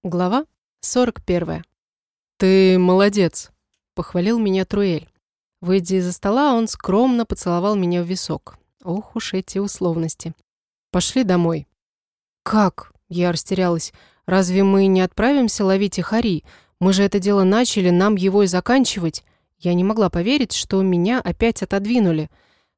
Глава 41. «Ты молодец», — похвалил меня Труэль. Выйдя из-за стола, он скромно поцеловал меня в висок. Ох уж эти условности. «Пошли домой». «Как?» — я растерялась. «Разве мы не отправимся ловить Ихари? Мы же это дело начали, нам его и заканчивать». Я не могла поверить, что меня опять отодвинули.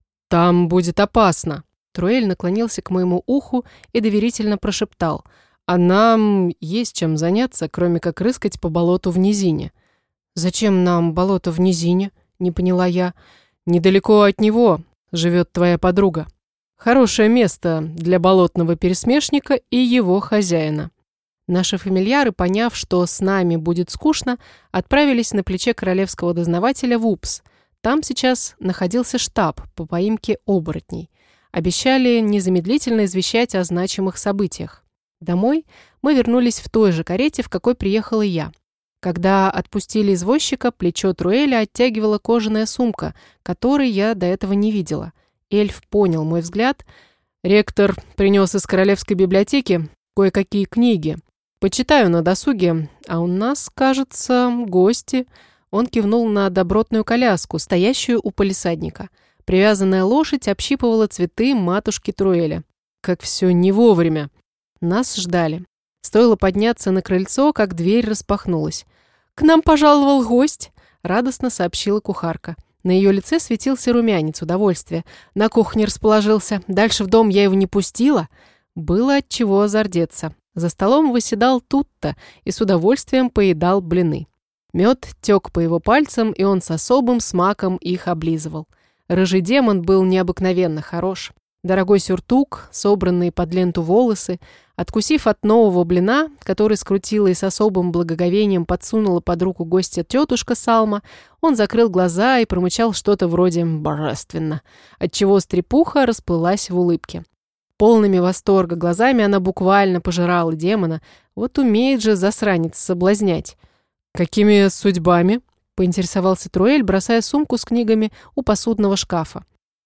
«Там будет опасно». Труэль наклонился к моему уху и доверительно прошептал. «А нам есть чем заняться, кроме как рыскать по болоту в низине». «Зачем нам болото в низине?» — не поняла я. «Недалеко от него живет твоя подруга. Хорошее место для болотного пересмешника и его хозяина». Наши фамильяры, поняв, что с нами будет скучно, отправились на плече королевского дознавателя в УПС. Там сейчас находился штаб по поимке оборотней. Обещали незамедлительно извещать о значимых событиях. Домой мы вернулись в той же карете, в какой приехала я. Когда отпустили извозчика, плечо Труэля оттягивала кожаная сумка, которой я до этого не видела. Эльф понял мой взгляд. «Ректор принес из королевской библиотеки кое-какие книги. Почитаю на досуге, а у нас, кажется, гости». Он кивнул на добротную коляску, стоящую у палисадника. Привязанная лошадь общипывала цветы матушки Труэля. Как все не вовремя. Нас ждали. Стоило подняться на крыльцо, как дверь распахнулась. «К нам пожаловал гость», — радостно сообщила кухарка. На ее лице светился румянец удовольствия. На кухне расположился. Дальше в дом я его не пустила. Было от чего зардеться. За столом выседал Тутто и с удовольствием поедал блины. Мед тек по его пальцам, и он с особым смаком их облизывал. Рыжий демон был необыкновенно хорош. Дорогой сюртук, собранные под ленту волосы. Откусив от нового блина, который скрутила и с особым благоговением подсунула под руку гостя тетушка Салма, он закрыл глаза и промычал что-то вроде «божественно», отчего стрепуха расплылась в улыбке. Полными восторга глазами она буквально пожирала демона. Вот умеет же засранец соблазнять. «Какими судьбами?» — поинтересовался Труэль, бросая сумку с книгами у посудного шкафа.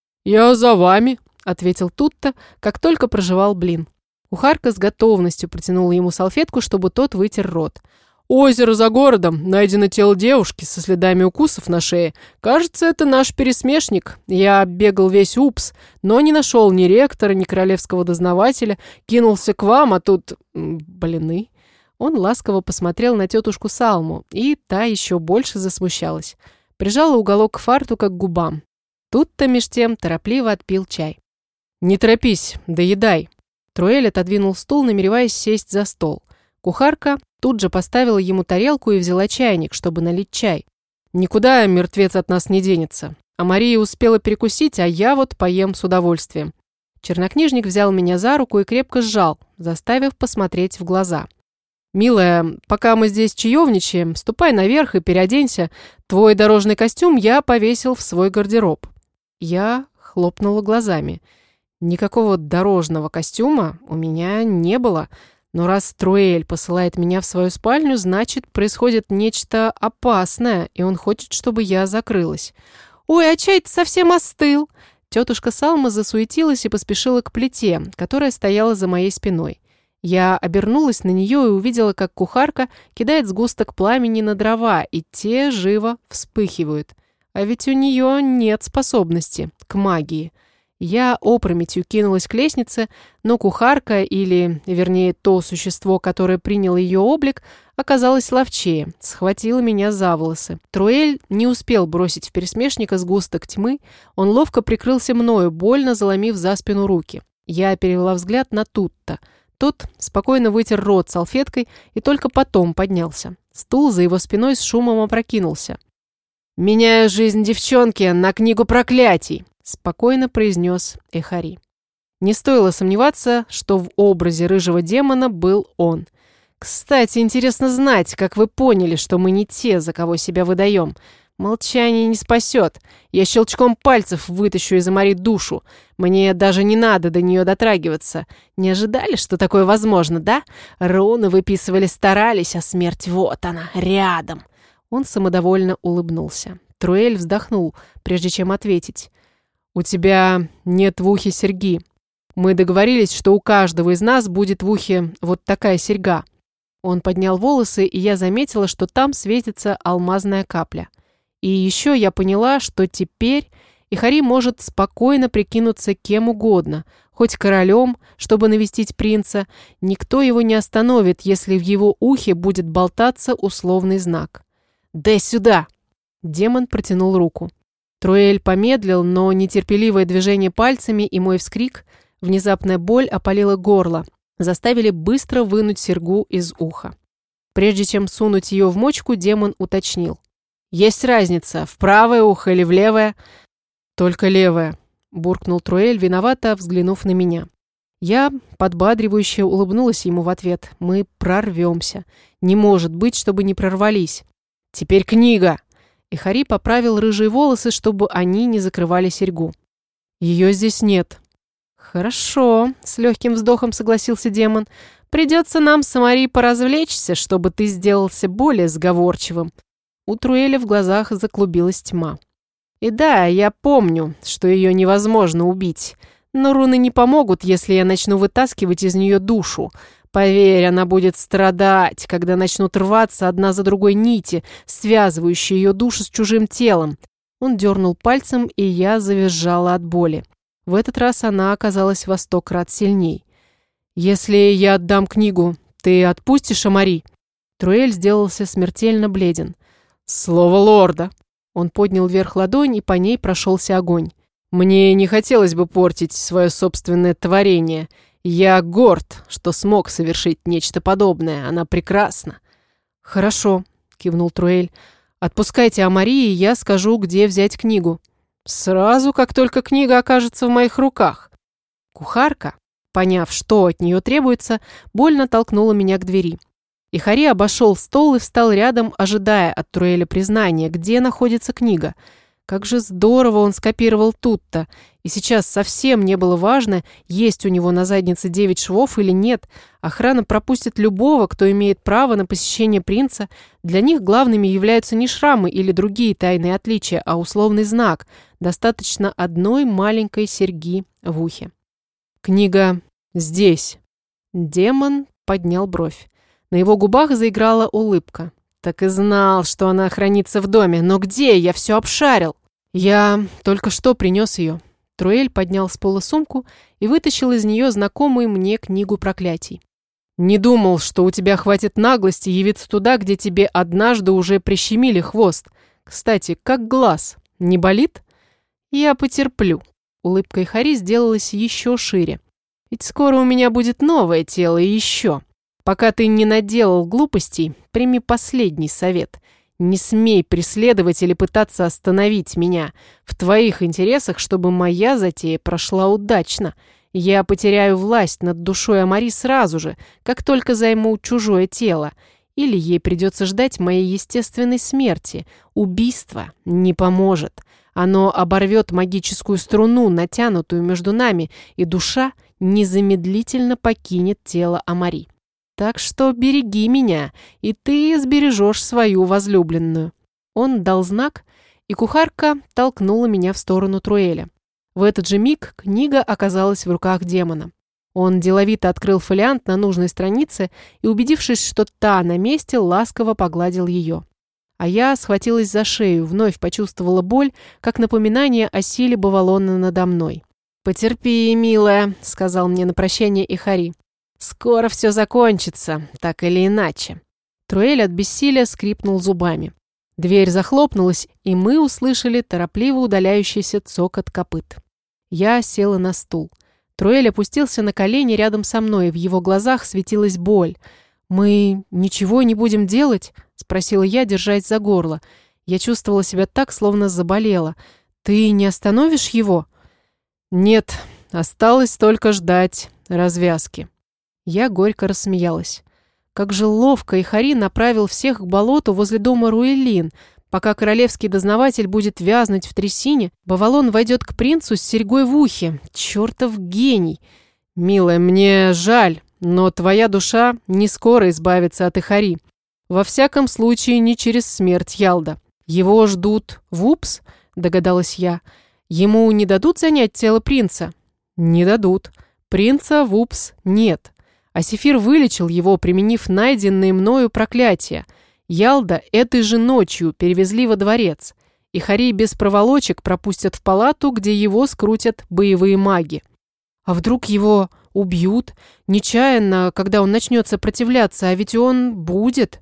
«Я за вами», — ответил Тутто, как только прожевал блин. Кухарка с готовностью протянула ему салфетку, чтобы тот вытер рот. «Озеро за городом. Найдено тело девушки со следами укусов на шее. Кажется, это наш пересмешник. Я оббегал весь УПС, но не нашел ни ректора, ни королевского дознавателя. Кинулся к вам, а тут... блины». Он ласково посмотрел на тетушку Салму, и та еще больше засмущалась. Прижала уголок фартука к губам. Тут-то меж тем торопливо отпил чай. «Не торопись, доедай». Труэль отодвинул стул, намереваясь сесть за стол. Кухарка тут же поставила ему тарелку и взяла чайник, чтобы налить чай. «Никуда мертвец от нас не денется. А Мария успела перекусить, а я вот поем с удовольствием». Чернокнижник взял меня за руку и крепко сжал, заставив посмотреть в глаза. «Милая, пока мы здесь чаевничаем, ступай наверх и переоденься. Твой дорожный костюм я повесил в свой гардероб». Я хлопнула глазами. Никакого дорожного костюма у меня не было, но раз Труэль посылает меня в свою спальню, значит, происходит нечто опасное, и он хочет, чтобы я закрылась. «Ой, а чай-то совсем остыл!» Тетушка Салма засуетилась и поспешила к плите, которая стояла за моей спиной. Я обернулась на нее и увидела, как кухарка кидает сгусток пламени на дрова, и те живо вспыхивают. А ведь у нее нет способности к магии. Я опрометью кинулась к лестнице, но кухарка, или, вернее, то существо, которое приняло ее облик, оказалось ловчее, схватило меня за волосы. Труэль не успел бросить в пересмешника сгусток тьмы, он ловко прикрылся мною, больно заломив за спину руки. Я перевела взгляд на Тутто. Тот спокойно вытер рот салфеткой и только потом поднялся. Стул за его спиной с шумом опрокинулся. «Меняю жизнь девчонки на книгу проклятий», — спокойно произнес Эхари. Не стоило сомневаться, что в образе рыжего демона был он. «Кстати, интересно знать, как вы поняли, что мы не те, за кого себя выдаем. Молчание не спасет. Я щелчком пальцев вытащу из Амари душу. Мне даже не надо до нее дотрагиваться. Не ожидали, что такое возможно, да? Руны выписывали, старались, а смерть вот она, рядом». Он самодовольно улыбнулся. Труэль вздохнул, прежде чем ответить. «У тебя нет в ухе серьги. Мы договорились, что у каждого из нас будет в ухе вот такая серьга». Он поднял волосы, и я заметила, что там светится алмазная капля. И еще я поняла, что теперь Ихари может спокойно прикинуться кем угодно, хоть королем, чтобы навестить принца. Никто его не остановит, если в его ухе будет болтаться условный знак. «Дай сюда!» Демон протянул руку. Труэль помедлил, но нетерпеливое движение пальцами и мой вскрик, внезапная боль опалила горло, заставили быстро вынуть серьгу из уха. Прежде чем сунуть ее в мочку, демон уточнил. «Есть разница, в правое ухо или в левое?» «Только левое», – буркнул Труэль, виновато взглянув на меня. Я подбадривающе улыбнулась ему в ответ. «Мы прорвемся. Не может быть, чтобы не прорвались. Теперь книга!» Ихари поправил рыжие волосы, чтобы они не закрывали серьгу. «Ее здесь нет». «Хорошо», – с легким вздохом согласился демон. «Придется нам с Амари поразвлечься, чтобы ты сделался более сговорчивым». У Труэля в глазах заклубилась тьма. «И да, я помню, что ее невозможно убить, но руны не помогут, если я начну вытаскивать из нее душу. Поверь, она будет страдать, когда начнут рваться одна за другой нити, связывающие ее душу с чужим телом». Он дернул пальцем, и я завизжала от боли. В этот раз она оказалась во 100 крат сильней. «Если я отдам книгу, ты отпустишь Амари?» Труэль сделался смертельно бледен. «Слово лорда!» Он поднял вверх ладонь, и по ней прошелся огонь. «Мне не хотелось бы портить свое собственное творение. Я горд, что смог совершить нечто подобное. Она прекрасна». «Хорошо», — кивнул Труэль. «Отпускайте Амари, и я скажу, где взять книгу». «Сразу, как только книга окажется в моих руках». Кухарка, поняв, что от нее требуется, больно толкнула меня к двери. Ихари обошел стол и встал рядом, ожидая от Труэля признания, где находится книга. Как же здорово он скопировал тут-то. И сейчас совсем не было важно, есть у него на заднице 9 швов или нет. Охрана пропустит любого, кто имеет право на посещение принца. Для них главными являются не шрамы или другие тайные отличия, а условный знак. Достаточно одной маленькой серьги в ухе. «Книга здесь». Демон поднял бровь. На его губах заиграла улыбка. «Так и знал, что она хранится в доме. Но где? Я все обшарил». «Я только что принес ее». Труэль поднял с пола сумку и вытащил из нее знакомую мне книгу проклятий. «Не думал, что у тебя хватит наглости явиться туда, где тебе однажды уже прищемили хвост. Кстати, как глаз? Не болит?» «Я потерплю». Улыбка Ихари сделалась еще шире. «Ведь скоро у меня будет новое тело и еще. Пока ты не наделал глупостей, прими последний совет. Не смей преследовать или пытаться остановить меня. В твоих интересах, чтобы моя затея прошла удачно. Я потеряю власть над душой Амари сразу же, как только займу чужое тело. Или ей придется ждать моей естественной смерти. Убийство не поможет. Оно оборвет магическую струну, натянутую между нами, и душа незамедлительно покинет тело Амари. Так что береги меня, и ты сбережешь свою возлюбленную». Он дал знак, и кухарка толкнула меня в сторону Труэля. В этот же миг книга оказалась в руках демона. Он деловито открыл фолиант на нужной странице и, убедившись, что та на месте, ласково погладил ее. А я схватилась за шею, вновь почувствовала боль, как напоминание о силе Бавалона надо мной. «Потерпи, милая», — сказал мне на прощание Ихари. «Скоро все закончится, так или иначе». Труэль от бессилия скрипнул зубами. Дверь захлопнулась, и мы услышали торопливо удаляющийся цокот копыт. Я села на стул. Труэль опустился на колени рядом со мной, и в его глазах светилась боль. «Мы ничего не будем делать?» — спросила я, держась за горло. Я чувствовала себя так, словно заболела. «Ты не остановишь его?» «Нет, осталось только ждать развязки». Я горько рассмеялась. Как же ловко Ихари направил всех к болоту возле дома Руэлин. Пока королевский дознаватель будет вязнуть в трясине, Бавалон войдет к принцу с серьгой в ухе. Чертов гений! «Милая, мне жаль, но твоя душа не скоро избавится от Ихари. Во всяком случае, не через смерть Ялда. Его ждут в Упс?» – догадалась я. «Ему не дадут занять тело принца?» «Не дадут. Принца в Упс нет. А Сефир вылечил его, применив найденные мною проклятия. Ялда этой же ночью перевезли во дворец. И Харей без проволочек пропустят в палату, где его скрутят боевые маги. А вдруг его убьют? Нечаянно, когда он начнет сопротивляться, а ведь он будет.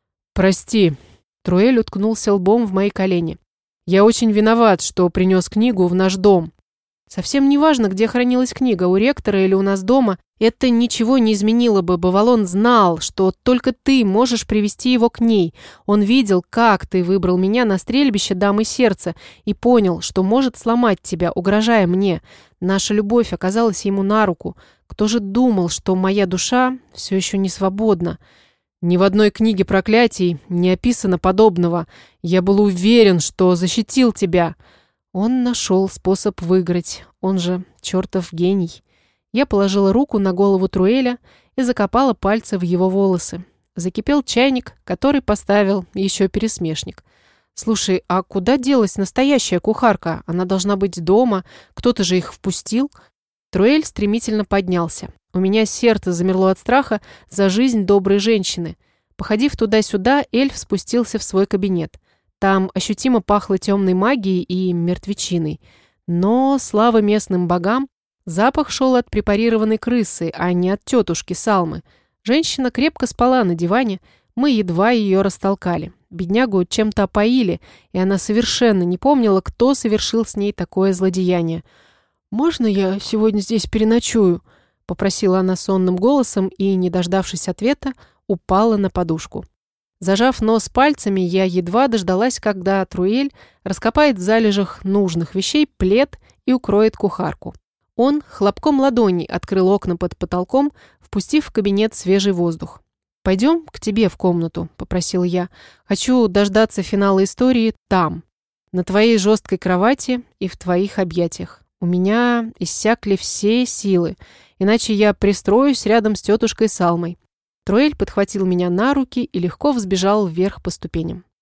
Прости. Труэль уткнулся лбом в мои колени. Я очень виноват, что принес книгу в наш дом. Совсем не важно, где хранилась книга, у ректора или у нас дома. Это ничего не изменило бы. Бавалон знал, что только ты можешь привести его к ней. Он видел, как ты выбрал меня на стрельбище дамы сердца и понял, что может сломать тебя, угрожая мне. Наша любовь оказалась ему на руку. Кто же думал, что моя душа все еще не свободна? Ни в одной книге проклятий не описано подобного. Я был уверен, что защитил тебя. Он нашел способ выиграть. Он же чертов гений. Я положила руку на голову Труэля и закопала пальцы в его волосы. Закипел чайник, который поставил еще пересмешник. «Слушай, а куда делась настоящая кухарка? Она должна быть дома. Кто-то же их впустил?» Труэль стремительно поднялся. У меня сердце замерло от страха за жизнь доброй женщины. Походив туда-сюда, эльф спустился в свой кабинет. Там ощутимо пахло темной магией и мертвечиной. Но, слава местным богам, запах шел от препарированной крысы, а не от тетушки Салмы. Женщина крепко спала на диване, мы едва ее растолкали. Беднягу чем-то опоили, и она совершенно не помнила, кто совершил с ней такое злодеяние. «Можно я сегодня здесь переночую?» — попросила она сонным голосом и, не дождавшись ответа, упала на подушку. Зажав нос пальцами, я едва дождалась, когда Труэль раскопает в залежах нужных вещей плед и укроет кухарку. Он хлопком ладони открыл окна под потолком, впустив в кабинет свежий воздух. «Пойдем к тебе в комнату», — попросил я. «Хочу дождаться финала истории там, на твоей жесткой кровати и в твоих объятиях. У меня иссякли все силы, иначе я пристроюсь рядом с тетушкой Салмой». Труэль подхватил меня на руки и легко взбежал вверх по ступеням.